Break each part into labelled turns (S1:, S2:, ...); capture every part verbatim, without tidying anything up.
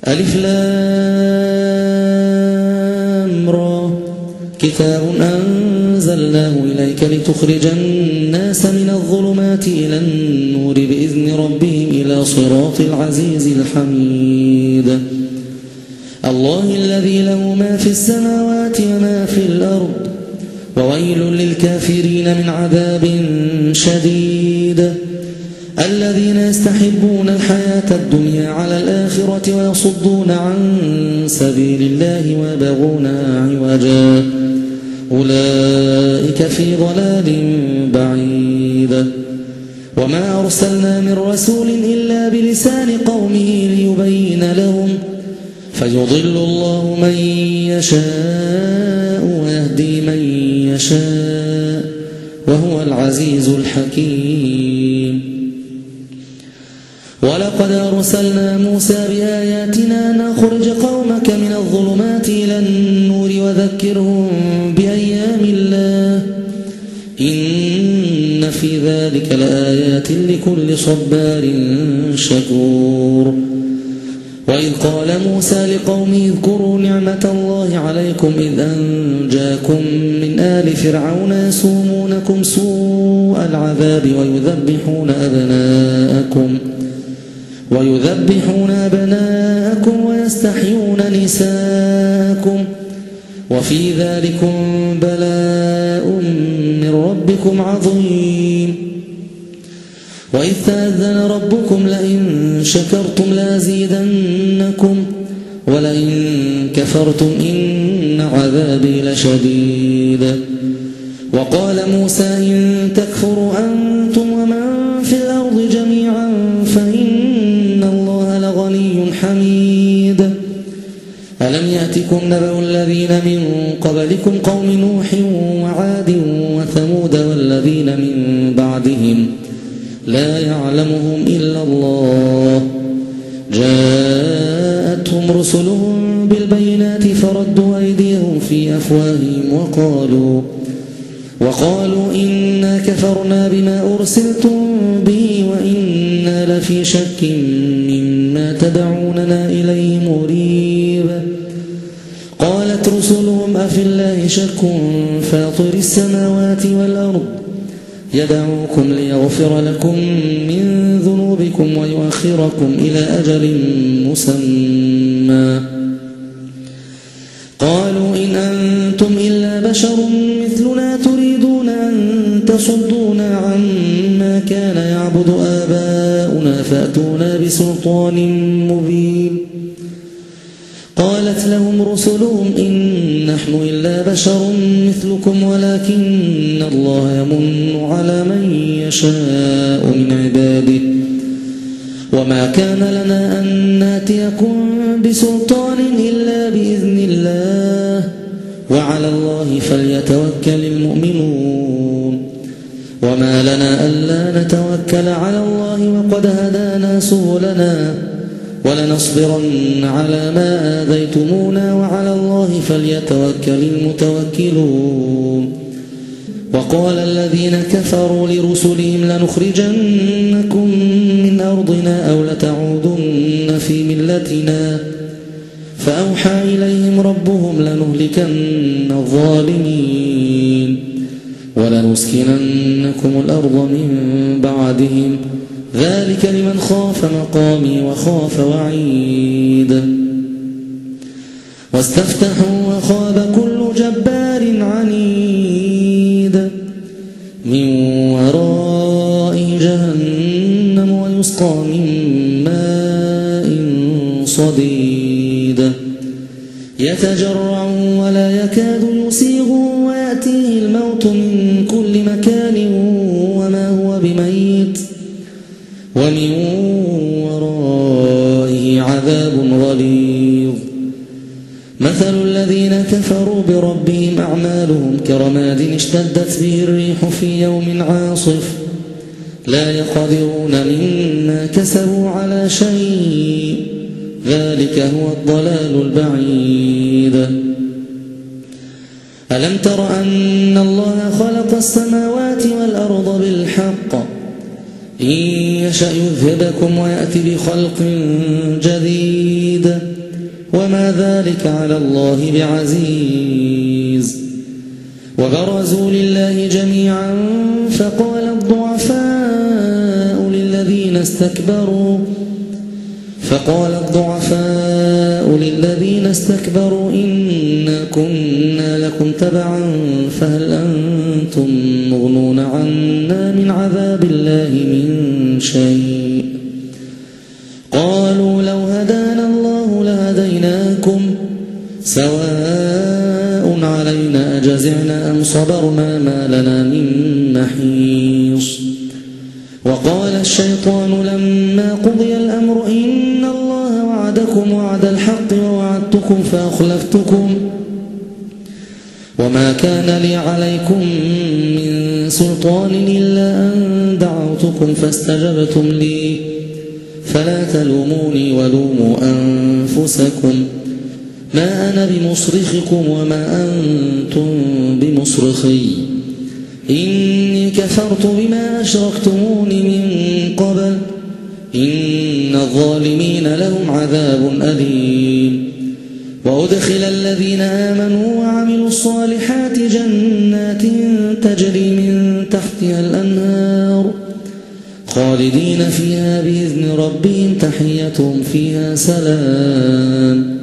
S1: ألف لام را كتاب أنزلناه إليك لتخرج الناس من الظلمات إلى النور بإذن ربهم إلى صراط العزيز الحميد الله الذي له ما في السماوات وما في الأرض وويل للكافرين من عذاب شديد الذين يستحبون الحياة الدنيا على الآخرة ويصدون عن سبيل الله ويبغونها عوجا أولئك في ضلال بعيد وما أرسلنا من رسول إلا بلسان قومه ليبين لهم فيضل الله من يشاء ويهدي من يشاء وهو العزيز الحكيم ولقد أرسلنا موسى بآياتنا أن أخرج قومك من الظلمات إلى النور وذكرهم بأيام الله إن في ذلك لآيات لكل صبار شكور وإذ قال موسى لقومه اذكروا نعمة الله عليكم إذ أنجاكم من آل فرعون يسومونكم سوء العذاب ويذبحون أبناءكم ويذبحون أبناءكم ويستحيون نساءكم وفي ذلكم بلاء من ربكم عظيم وإذ تأذن ربكم لئن شكرتم لأزيدنكم ولئن كفرتم إن عذابي لشديد وقال موسى إن تكفروا أنتم ومن في الأرض جميعا فإن الله لغني حميد ألم يأتكم نبأ الذين من قبلكم قوم نوح وعاد وثمود والذين من بعدهم لا يعلمهم إلا الله جاءتهم رسلهم بالبينات فردوا أيديهم في أفواههم وقالوا وقالوا إنا كفرنا بما أرسلتم به وإنا لفي شك مما تدعوننا إليه مريب قالت رسلهم أفي الله شك فاطر السماوات والأرض يدعوكم ليغفر لكم من ذنوبكم ويؤخركم إلى أجل مسمى قالوا إن أنتم إلا بشر مثلنا تريدون أن تصدونا عما كان يعبد آباؤنا فأتونا بسلطان مبين قالت لهم رسلهم إن نحن إلا بشر مثلكم ولكن الله يمن على من يشاء من عباده وما كان لنا أن ناتيكم بسلطان إلا بإذن الله وعلى الله فليتوكل المؤمنون وما لنا ألا نتوكل على الله وقد هدانا سبلنا ولنصبرن على ما آذيتمونا وعلى الله فليتوكل المتوكلون وقال الذين كفروا لرسلهم لنخرجنكم من أرضنا أو لتعودن في ملتنا فأوحى إليهم ربهم لنهلكن الظالمين ولنسكننكم الأرض من بعدهم ذلك لمن خاف مقامي وخاف وعيد واستفتحوا وخاب كل جبار عنيد من ورائه جهنم ويسقى من ماء صديد يتجرع ولا يكاد يسيغ ويأتيه الموت من كل مكان وما هو بميت ومن ورائه عذاب غليظ مثل الذين كفروا بربهم أعمالهم كرماد اشتدت به الريح في يوم عاصف لا يقدرون مما كسبوا على شيء ذلك هو الضلال البعيد ألم تر أن الله خلق السماوات والأرض بالحق إن يشأ يذهبكم ويأتي بخلق جديد وما ذلك على الله بعزيز. وبرزوا لله جميعا فقال الضعفاء للذين استكبروا فقال الضعفاء للذين استكبروا إنا كنا لكم تبعا فهل أنتم مغنون عنا من عذاب الله من شيء. قالوا لو هدانا الله لهديناكم سواء علينا أجزعنا أم صبرنا ما لنا من محيص. وقال الشيطان لما قضي الأمر إن الله وعدكم وعد الحق ووعدتكم فأخلفتكم وما كان لي عليكم من سلطان إلا أن دعوتكم فاستجبتم لي فلا تلوموني ولوموا أنفسكم ما أنا بمصرخكم وما أنتم بمصرخي إني كفرت بما أشركتمون من قبل إن الظالمين لهم عذاب أليم. وأدخل الذين آمنوا وعملوا الصالحات جنات تجري من تحتها الأنهار خالدين فيها بإذن ربهم تحيتهم فيها سلام.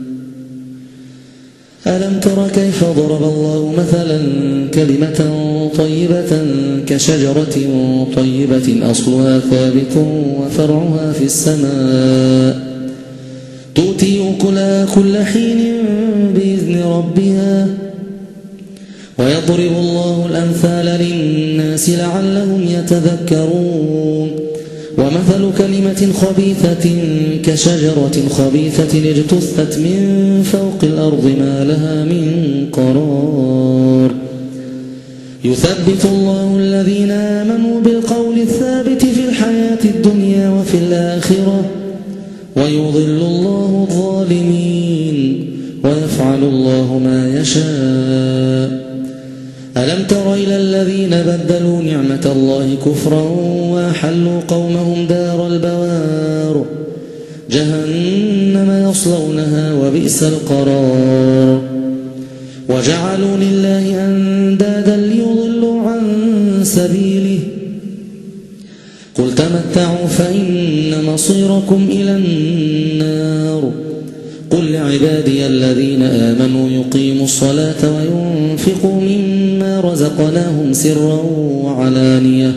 S1: ألم تر كيف ضرب الله مثلا كلمة طيبة كشجرة طيبة أصلها ثابت وفرعها في السماء تؤتي أكلها كل حين بإذن ربها ويضرب الله الأمثال للناس لعلهم يتذكرون. ومثل كلمة خبيثة كشجرة خبيثة اجتثت من فوق الأرض ما لها من قرار يثبت الله الذين آمنوا بالقول الثابت في الحياة الدنيا وفي الآخرة ويضل الله الظالمين ويفعل الله ما يشاء. ألم تر إلى الذين بدلوا نعمة الله كفرا وأحلوا قومهم دار البوار جهنم يصلونها وبئس القرار. وجعلوا لله أندادا ليضلوا عن سبيله قل تمتعوا فإن مصيركم إلى النار. قل لعبادي الذين آمنوا يقيموا الصلاة وينفقوا مما رزقناهم سرا وعلانية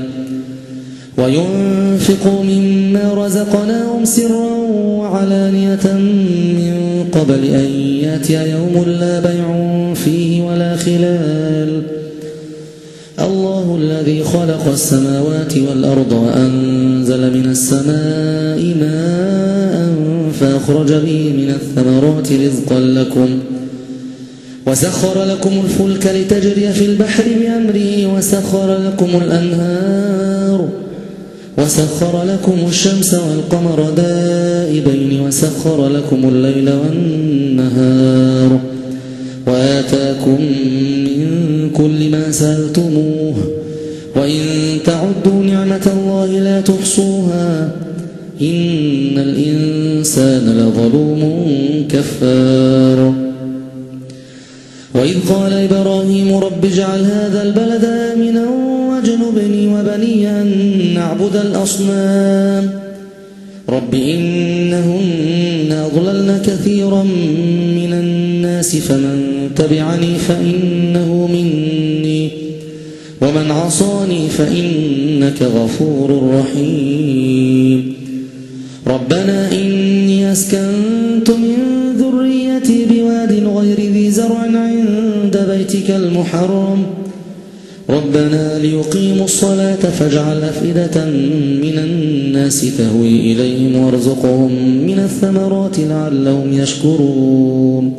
S1: وينفقوا مما رزقناهم سرا وعلانية من قبل أن يأتي يوم لا بيع فيه ولا خلال. الله الذي خلق السماوات والأرض وأنزل من السماء ماء فأخرج به من الثمرات رزقا لكم وسخر لكم الفلك لتجري في البحر بأمره وسخر لكم الأنهار وسخر لكم الشمس والقمر دائبين وسخر لكم الليل والنهار وآتاكم من كل ما سألتموه وإن تعدوا نعمة الله لا تحصوها إن الإنسان لظلوم كفار. وإذ قال إبراهيم رب اجعل هذا البلد آمنا واجنبني وبني أن نعبد الأصنام رب إنهن أضللن كثيرا من الناس فمن تبعني فإنه مني ومن عصاني فإنك غفور رحيم. ربنا إني أسكنت من ذريتي بواد غير ذي زرع عند بيتك المحرم ربنا ليقيموا الصلاة فاجعل أفئدة من الناس تهوي إليهم وارزقهم من الثمرات لعلهم يشكرون.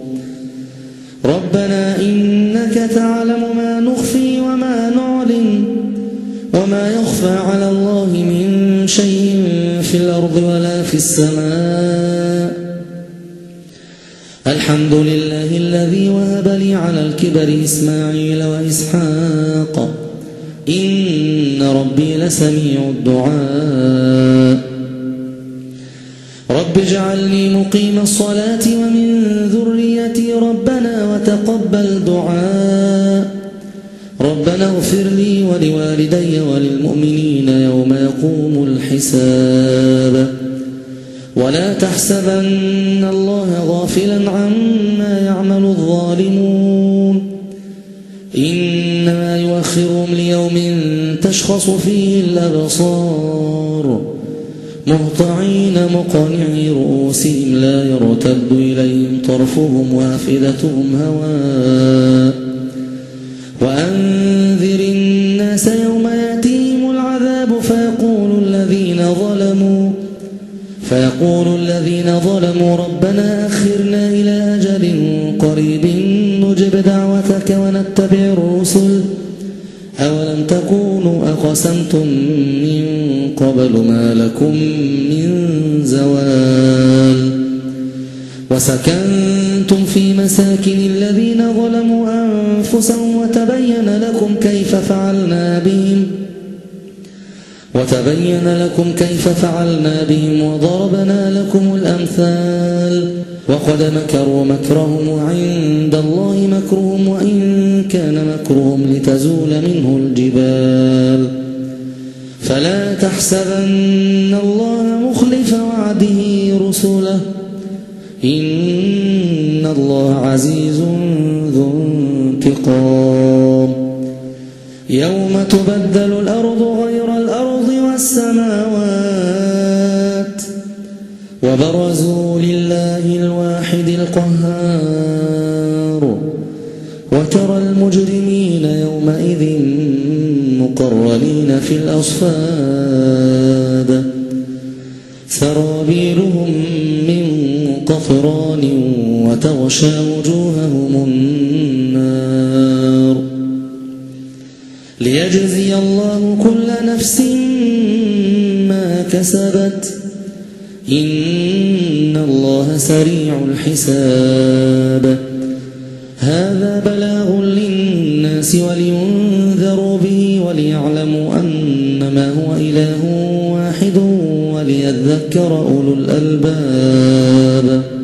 S1: ربنا إنك تعلم ما نخفي وما نعلن وما يخفى على الله من شيء في الأرض ولا في السماء. الحمد لله الذي وهب لي على الكبر إسماعيل وإسحاق إن ربي لسميع الدعاء رب اجعلني مقيم الصلاة ومن ذريتي ربنا وتقبل دعاء ربنا اغفر لي ولوالدي وللمؤمنين يوم يقوم الحساب ولا تحسبن الله غافلا عما يعمل الظالمون إنما يؤخرهم ليوم تشخص فيه الأبصار مهطعين مقنعي رؤوسهم لا يرتد إليهم طرفهم وأفئدتهم هواء وأنذر الناس يوم يأتيهم العذاب فيقول الذين ظلموا فيقول الذين ظلموا ربنا أخرنا إلى أجل قريب نجب دعوتك ونتبع الرسل أولم تكونوا أقسمتم من قبل ما لكم من زوال وسكنتم في مساكن الذين ظلموا أنفسهم وتبين لكم كيف فعلنا بهم وتبين لكم كيف فعلنا بهم وضربنا لكم الأمثال وقد مكروا مكرهم وعند الله مكرهم وإن كان مكرهم لتزول منه الجبال فلا تحسبن الله مخلف وعده رسله إن الله عزيز ذو انتقام يوم تبدل الأرض غير الأرض والسماوات وبرزوا لله الواحد القهار وترى المجرمين يومئذ مقرنين في الأصفاد سرابيلهم من قطران وتغشى وجوههم النار ليجزي الله كل نفس ما كسبت إن الله سريع الحساب هذا بلاغ للناس ولينذروا به وليعلموا أنما هو إله واحد وليذكر أولو الألباب